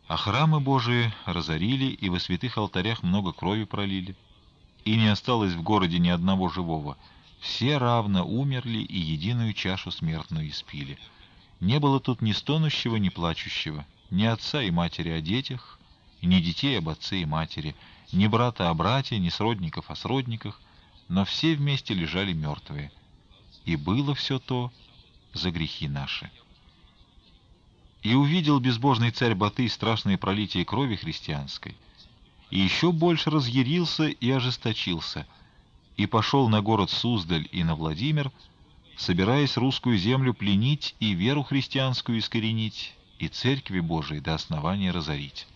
А храмы Божии разорили, и во святых алтарях много крови пролили. И не осталось в городе ни одного живого. Все равно умерли и единую чашу смертную испили. Не было тут ни стонущего, ни плачущего, ни отца и матери о детях, ни детей об отце и матери, ни брата о брате, ни сродников о сродниках, но все вместе лежали мертвые. И было все то за грехи наши. И увидел безбожный царь Батый страшное пролитие крови христианской, и еще больше разъярился и ожесточился, и пошел на город Суздаль и на Владимир, собираясь русскую землю пленить и веру христианскую искоренить, и церкви Божией до основания разорить.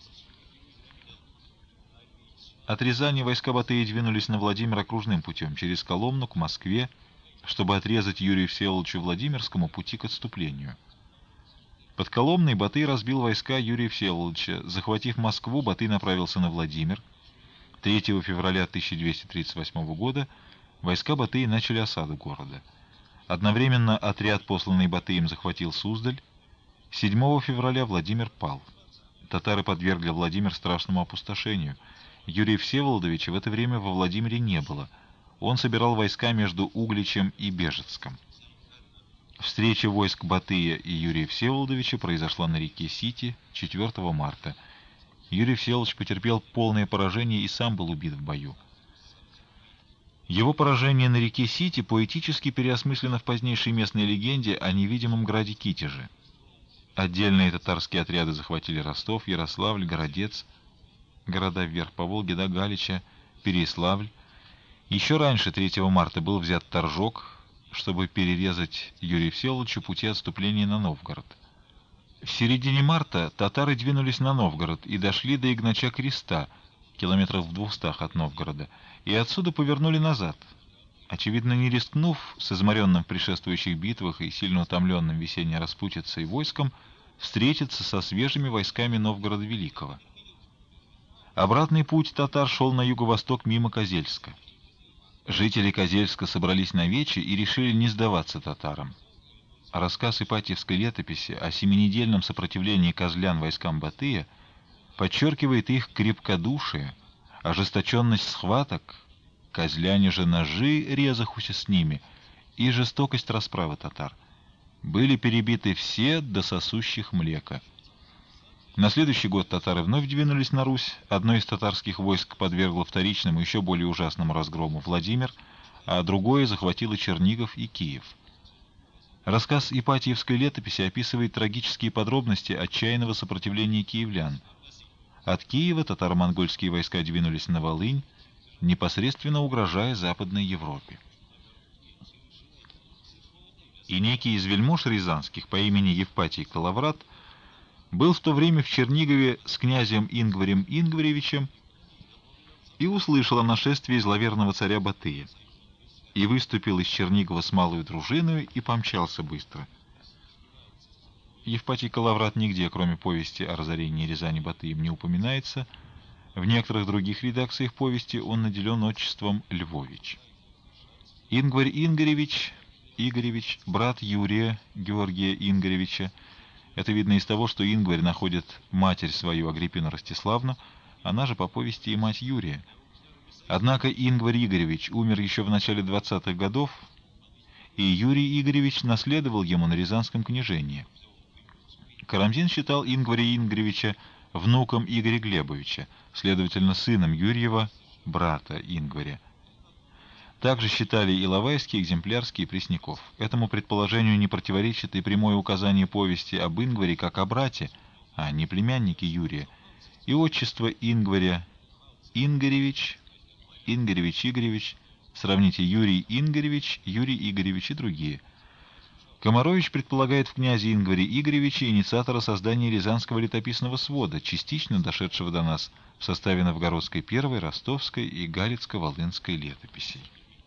От Рязани войска Батыя двинулись на Владимир окружным путем, через Коломну к Москве, чтобы отрезать Юрию Всеволодовичу Владимирскому пути к отступлению. Под Коломной Батый разбил войска Юрия Всеволодовича. Захватив Москву, Батый направился на Владимир. 3 февраля 1238 года войска Батыя начали осаду города. Одновременно отряд, посланный Батыем, захватил Суздаль. 7 февраля Владимир пал. Татары подвергли Владимир страшному опустошению. Юрия Всеволодовича в это время во Владимире не было. Он собирал войска между Угличем и Бежецком. Встреча войск Батыя и Юрия Всеволодовича произошла на реке Сити 4 марта. Юрий Всеволодович потерпел полное поражение и сам был убит в бою. Его поражение на реке Сити поэтически переосмыслено в позднейшей местной легенде о невидимом граде Китеже. Отдельные татарские отряды захватили Ростов, Ярославль, Городец, города вверх по Волге до Галича, Переяславль. Еще раньше, 3 марта, был взят Торжок, чтобы перерезать Юрию Всеволодовичу пути отступления на Новгород. В середине марта татары двинулись на Новгород и дошли до Игнача-Креста, километров в 200 от Новгорода, и отсюда повернули назад. Очевидно, не рискнув с изморенным в предшествующих битвах и сильно утомленным весенней распутицей войском встретиться со свежими войсками Новгорода Великого. Обратный путь татар шел на юго-восток мимо Козельска. Жители Козельска собрались на вече и решили не сдаваться татарам. Рассказ Ипатьевской летописи о семинедельном сопротивлении козлян войскам Батыя подчеркивает их крепкодушие, ожесточенность схваток, козляне же ножи, резахуся с ними, и жестокость расправы татар. Были перебиты все до сосущих млека. На следующий год татары вновь двинулись на Русь. Одно из татарских войск подвергло вторичному, еще более ужасному разгрому Владимир, а другое захватило Чернигов и Киев. Рассказ Ипатьевской летописи описывает трагические подробности отчаянного сопротивления киевлян. От Киева татаро-монгольские войска двинулись на Волынь, непосредственно угрожая Западной Европе. И некий из вельмож рязанских по имени Евпатий Калаврат был в то время в Чернигове с князем Ингварем Ингваревичем и услышал о нашествии зловерного царя Батыя, и выступил из Чернигова с малую дружиною и помчался быстро. Евпатий Калаврат нигде, кроме повести о разорении Рязани Батыем, не упоминается. В некоторых других редакциях повести он наделен отчеством Львович. Ингварь Ингоревич, Игоревич, брат Юрия Георгия Ингоревича. Это видно из того, что Ингварь находит матерь свою Агриппину Ростиславну, она же по повести и мать Юрия. Однако Ингварь Игоревич умер еще в начале 20-х годов, и Юрий Игоревич наследовал ему на Рязанском княжении. Карамзин считал Ингваря Ингоревича внуком Игоря Глебовича, следовательно, сыном Юрьева, брата Ингваря. Также считали Иловайский, Экземплярский и Пресняков. Этому предположению не противоречит и прямое указание повести об Ингваре как о брате, а не племяннике Юрия, и отчество Ингваря Ингоревич, Ингоревич Игоревич, сравните Юрий Ингоревич, Юрий Игоревич и другие. Комарович предполагает в князе Ингваре Игоревиче инициатора создания Рязанского летописного свода, частично дошедшего до нас в составе Новгородской первой, Ростовской и Галицко-Волынской летописей.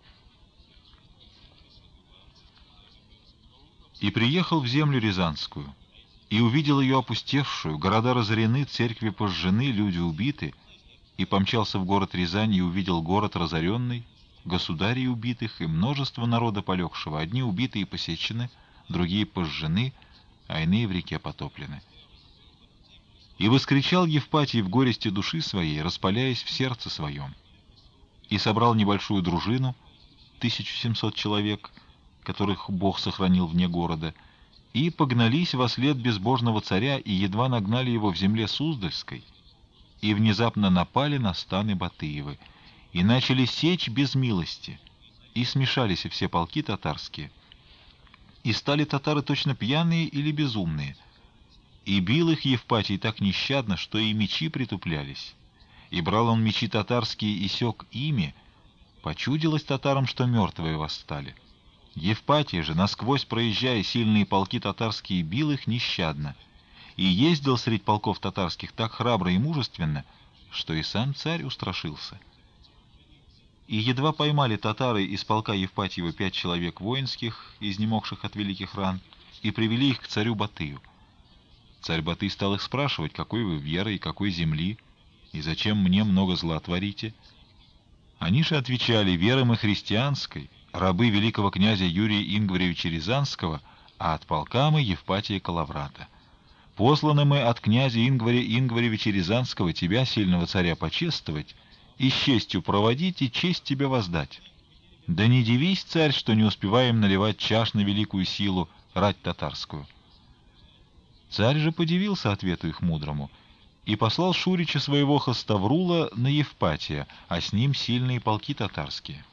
И приехал в землю Рязанскую, и увидел ее опустевшую, города разорены, церкви пожжены, люди убиты, и помчался в город Рязань и увидел город разоренный, государей убитых и множество народа полегшего, одни убиты и посечены, другие пожжены, а иные в реке потоплены. И воскричал Евпатий в горести души своей, распаляясь в сердце своем, и собрал небольшую дружину, 1700 человек, которых Бог сохранил вне города, и погнались во след безбожного царя, и едва нагнали его в земле Суздальской, и внезапно напали на станы Батыевы, и начали сечь без милости, и смешались все полки татарские, и стали татары точно пьяные или безумные, и бил их Евпатий так нещадно, что и мечи притуплялись, и брал он мечи татарские и сёк ими, почудилось татарам, что мертвые восстали. Евпатий же, насквозь проезжая сильные полки татарские, бил их нещадно, и ездил средь полков татарских так храбро и мужественно, что и сам царь устрашился. И едва поймали татары из полка Евпатьева 5 человек воинских, изнемогших от великих ран, и привели их к царю Батыю. Царь Батый стал их спрашивать, какой вы веры и какой земли, и зачем мне много зла творите. Они же отвечали: веры мы христианской, рабы великого князя Юрия Ингваревича Рязанского, а от полка мы Евпатия Калаврата. Посланы мы от князя Ингваря Ингваревича Рязанского тебя, сильного царя, почествовать, и с честью проводить, и честь тебе воздать. Да не дивись, царь, что не успеваем наливать чаш на великую силу, рать татарскую. Царь же подивился ответу их мудрому, и послал Шурича своего Хоставрула на Евпатия, а с ним сильные полки татарские.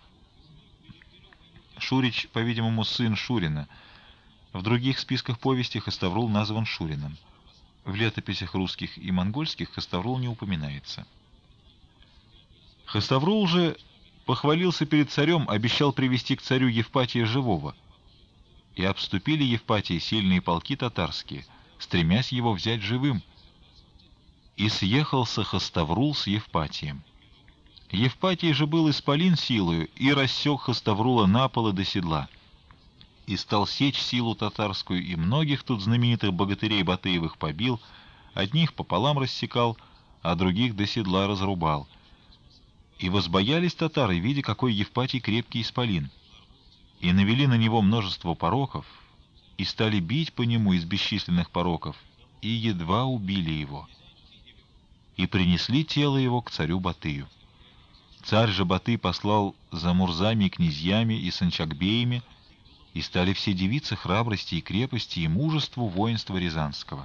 Шурич, по-видимому, сын Шурина. В других списках повести Хоставрул назван Шурином. В летописях русских и монгольских Хоставрул не упоминается. Хоставрул же похвалился перед царем, обещал привести к царю Евпатия живого. И обступили Евпатия сильные полки татарские, стремясь его взять живым. И съехался Хоставрул с Евпатием. Евпатий же был исполин силою, и рассек Хоставрула на полы до седла, и стал сечь силу татарскую, и многих тут знаменитых богатырей Батыевых побил, одних пополам рассекал, а других до седла разрубал. И возбоялись татары, видя, какой Евпатий крепкий исполин, и навели на него множество пороков, и стали бить по нему из бесчисленных пороков, и едва убили его. И принесли тело его к царю Батыю. Царь же Батый послал за мурзами и князьями и санчакбеями, и стали все дивиться храбрости и крепости и мужеству воинства Рязанского.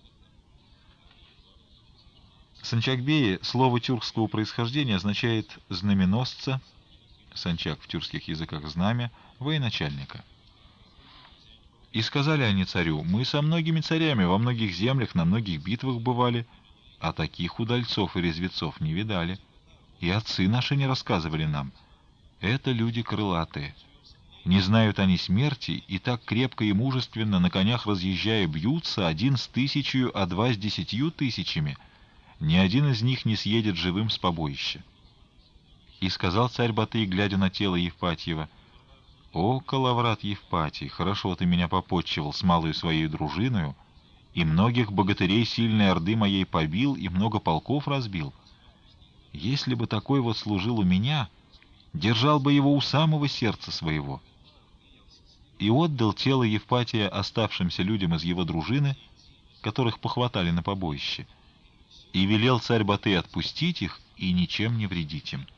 Санчакбеи — слово тюркского происхождения, означает знаменосца, санчак в тюркских языках знамя, военачальника. И сказали они царю: мы со многими царями во многих землях на многих битвах бывали, а таких удальцов и резвецов не видали. И отцы наши не рассказывали нам. Это люди крылатые. Не знают они смерти, и так крепко и мужественно на конях разъезжая бьются, один с 1000, а два с 10 000. Ни один из них не съедет живым с побоища. И сказал царь Батый, глядя на тело Евпатьева: «О, Калаврат Евпатий, хорошо ты меня попотчевал с малою своей дружиною, и многих богатырей сильной орды моей побил, и много полков разбил. Если бы такой вот служил у меня, держал бы его у самого сердца своего». И отдал тело Евпатия оставшимся людям из его дружины, которых похватали на побоище, и велел царь Батый отпустить их и ничем не вредить им.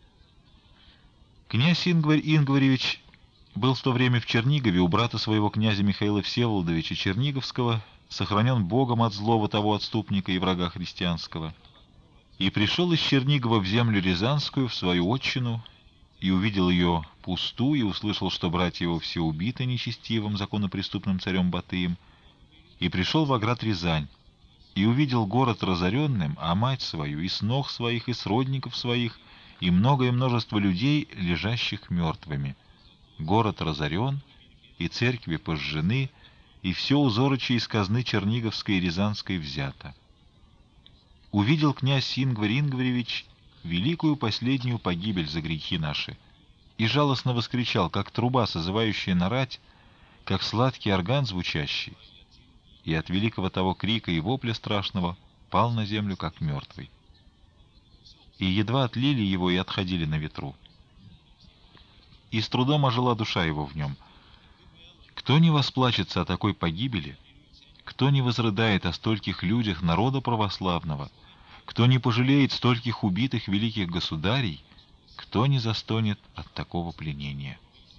Князь Ингварь Ингваревич был в то время в Чернигове у брата своего князя Михаила Всеволодовича Черниговского, сохранен Богом от злого того отступника и врага христианского, и пришел из Чернигова в землю Рязанскую, в свою отчину, и увидел ее пусту, и услышал, что братья его все убиты нечестивым, законопреступным царем Батыем, и пришел в оград Рязань, и увидел город разоренным, а мать свою, и снох своих, и сродников своих, и многое множество людей, лежащих мертвыми. Город разорен, и церкви пожжены, и все узорочи из казны Черниговской и Рязанской взято. Увидел князь Ингварь Ингваревич великую последнюю погибель за грехи наши, и жалостно воскричал, как труба, созывающая на рать, как сладкий орган звучащий, и от великого того крика и вопля страшного пал на землю, как мертвый. И едва отлили его и отходили на ветру. И с трудом ожила душа его в нем. Кто не восплачется о такой погибели, Кто не возрыдает о стольких людях народа православного, кто не пожалеет стольких убитых великих государей, кто не застонет от такого пленения?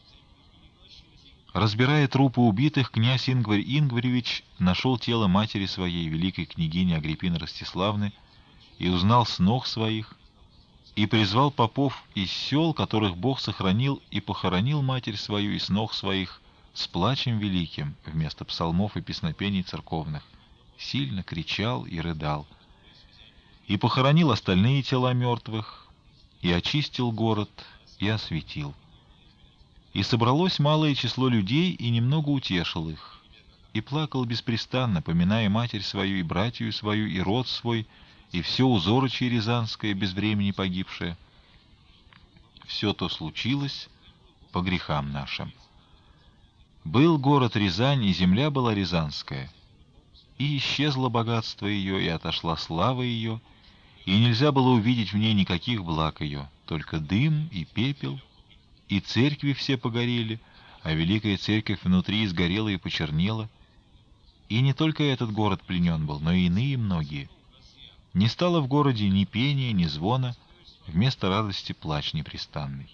Разбирая трупы убитых, князь Ингварь Ингваревич нашел тело матери своей, великой княгини Агриппины Ростиславны, и узнал снох своих, и призвал попов из сел, которых Бог сохранил, и похоронил матерь свою и снох своих с плачем великим вместо псалмов и песнопений церковных, сильно кричал и рыдал. И похоронил остальные тела мертвых, и очистил город, и осветил. И собралось малое число людей, и немного утешил их. И плакал беспрестанно, поминая матерь свою, и братью свою, и род свой, и все узорочье рязанское, без времени погибшее. Все то случилось по грехам нашим. Был город Рязань, и земля была рязанская, и исчезло богатство ее, и отошла слава ее, и нельзя было увидеть в ней никаких благ ее, только дым и пепел, и церкви все погорели, а великая церковь внутри сгорела и почернела. И не только этот город пленен был, но и иные многие. Не стало в городе ни пения, ни звона, вместо радости плач непрестанный.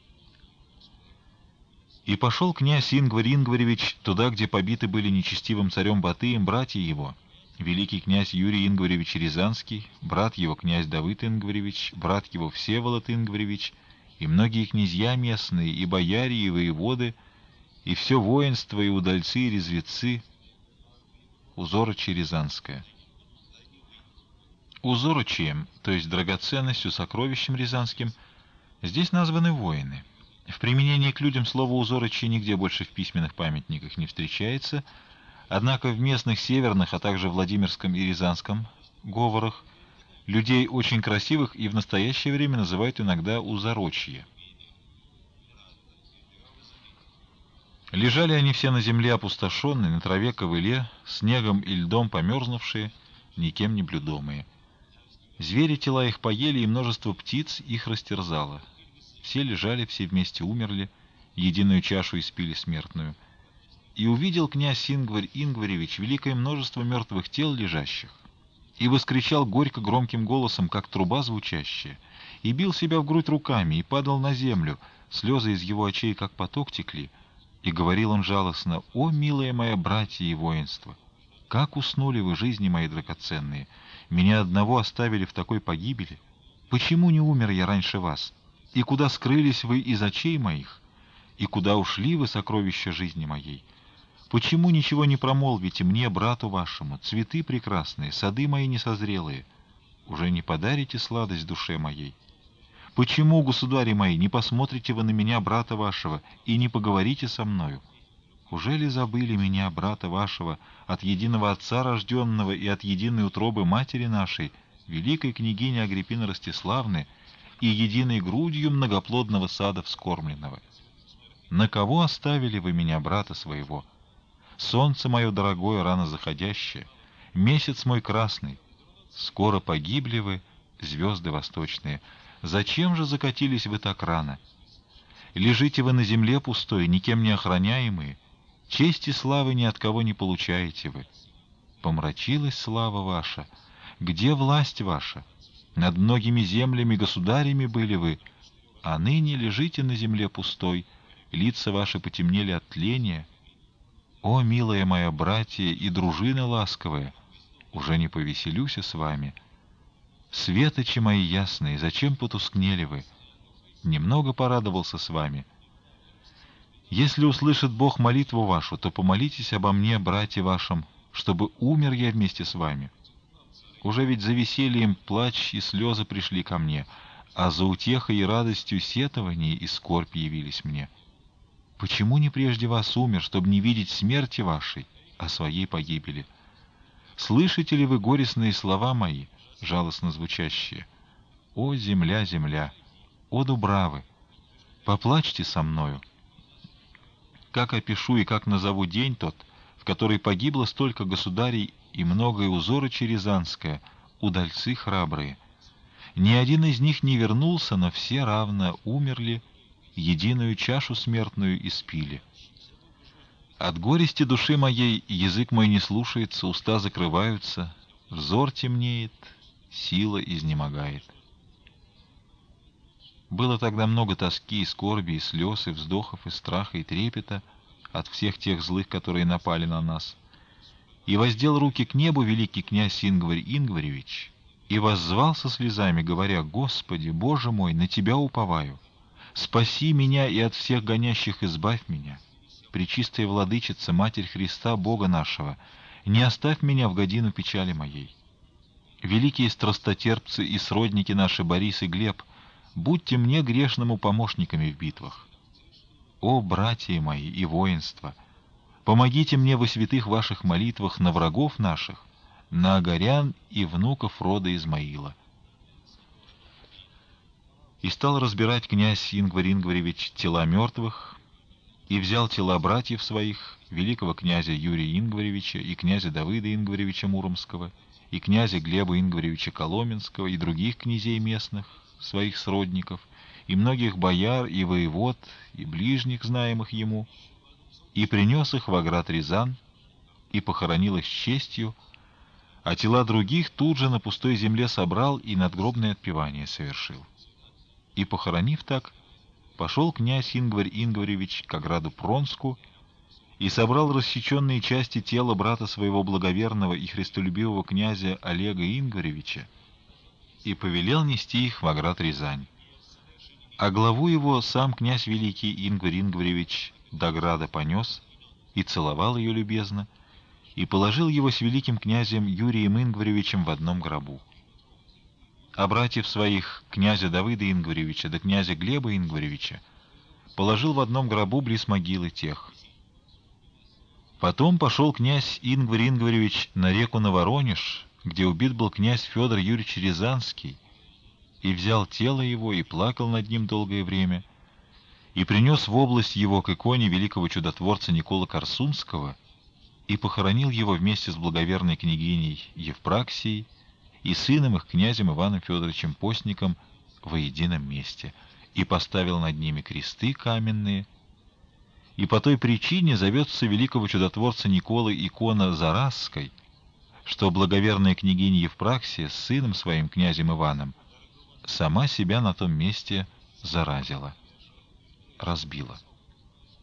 И пошел князь Ингварь Ингваревич туда, где побиты были нечестивым царем Батыем братья его, великий князь Юрий Ингваревич Рязанский, брат его князь Давыд Ингваревич, брат его Всеволод Ингваревич, и многие князья местные, и бояре, и воеводы, и все воинство, и удальцы, и резвецы, узорочье рязанское. Узорочием, то есть драгоценностью, сокровищем рязанским, здесь названы воины. В применении к людям слово «узорочье» нигде больше в письменных памятниках не встречается, однако в местных северных, а также Владимирском и Рязанском говорах людей очень красивых и в настоящее время называют иногда «узорочье». Лежали они все на земле опустошенные, на траве ковыле, снегом и льдом померзнувшие, никем не блюдомые. Звери тела их поели, и множество птиц их растерзало. Все лежали, все вместе умерли, единую чашу испили смертную. И увидел князь Ингварь Ингваревич великое множество мертвых тел лежащих, и воскричал горько громким голосом, как труба звучащая, и бил себя в грудь руками, и падал на землю, слезы из его очей, как поток, текли, и говорил он жалостно: «О, милые мои братья и воинство! Как уснули вы, жизни мои драгоценные! Меня одного оставили в такой погибели. Почему не умер я раньше вас? И куда скрылись вы из очей моих? И куда ушли вы, сокровища жизни моей? Почему ничего не промолвите мне, брату вашему, цветы прекрасные, сады мои несозрелые? Уже не подарите сладость душе моей? Почему, государи мои, не посмотрите вы на меня, брата вашего, и не поговорите со мною? Уже ли забыли меня, брата вашего, от единого отца рожденного и от единой утробы матери нашей, великой княгини Агриппины Ростиславны, и единой грудью многоплодного сада вскормленного? На кого оставили вы меня, брата своего? Солнце мое дорогое, рано заходящее, месяц мой красный, скоро погибли вы, звезды восточные. Зачем же закатились вы так рано? Лежите вы на земле пустой, никем не охраняемые, чести и славы ни от кого не получаете вы. Помрачилась слава ваша. Где власть ваша? Над многими землями государями были вы, а ныне лежите на земле пустой, лица ваши потемнели от тления. О, милая моя братья и дружина ласковая, уже не повеселюся с вами. Светочи мои ясные, зачем потускнели вы? Немного порадовался с вами. Если услышит Бог молитву вашу, то помолитесь обо мне, братья вашим, чтобы умер я вместе с вами. Уже ведь за весельем плач и слезы пришли ко мне, а за утехой и радостью сетование и скорбь явились мне. Почему не прежде вас умер, чтобы не видеть смерти вашей, а своей погибели? Слышите ли вы горестные слова мои, жалостно звучащие? О, земля, земля! О, дубравы! Поплачьте со мною. Как опишу и как назову день тот, в который погибло столько государей и многое узорочье рязанское, удальцы храбрые. Ни один из них не вернулся, но все равно умерли, единую чашу смертную испили. От горести души моей язык мой не слушается, уста закрываются, взор темнеет, сила изнемогает. Было тогда много тоски и скорби, и слез, и вздохов, и страха, и трепета от всех тех злых, которые напали на нас. И воздел руки к небу великий князь Ингварь Ингваревич, и воззвал со слезами, говоря: «Господи, Боже мой, на Тебя уповаю! Спаси меня и от всех гонящих избавь меня! Пречистая Владычица, Матерь Христа, Бога нашего, не оставь меня в годину печали моей! Великие страстотерпцы и сродники наши Борис и Глеб, будьте мне грешному помощниками в битвах! О, братья мои и воинство! Помогите мне во святых ваших молитвах на врагов наших, на агарян и внуков рода Измаила». И стал разбирать князь Ингварь Ингваревич тела мертвых, и взял тела братьев своих, великого князя Юрия Ингваревича и князя Давыда Ингваревича Муромского, и князя Глеба Ингваревича Коломенского, и других князей местных, своих сродников, и многих бояр, и воевод, и ближних, знаемых ему, и принес их в град Рязань, и похоронил их с честью, а тела других тут же на пустой земле собрал и надгробное отпевание совершил. И, похоронив так, пошел князь Ингварь Ингваревич к граду Пронску и собрал рассеченные части тела брата своего благоверного и христолюбивого князя Олега Ингваревича и повелел нести их в град Рязань. А главу его сам князь великий Ингварь Ингваревич до града понес и целовал ее любезно, и положил его с великим князем Юрием Ингваревичем в одном гробу. А братьев своих, князя Давыда Ингваревича да князя Глеба Ингваревича, положил в одном гробу близ могилы тех. Потом пошел князь Ингварь Ингваревич на реку Новоронеж, где убит был князь Федор Юрьевич Рязанский, и взял тело его и плакал над ним долгое время, и принес в область его к иконе великого чудотворца Никола Корсунского, и похоронил его вместе с благоверной княгиней Евпраксией и сыном их, князем Иваном Федоровичем Постником, во едином месте, и поставил над ними кресты каменные. И по той причине зовется великого чудотворца Николы икона Заразской, что благоверная княгиня Евпраксия с сыном своим, князем Иваном, сама себя на том месте заразила, разбила.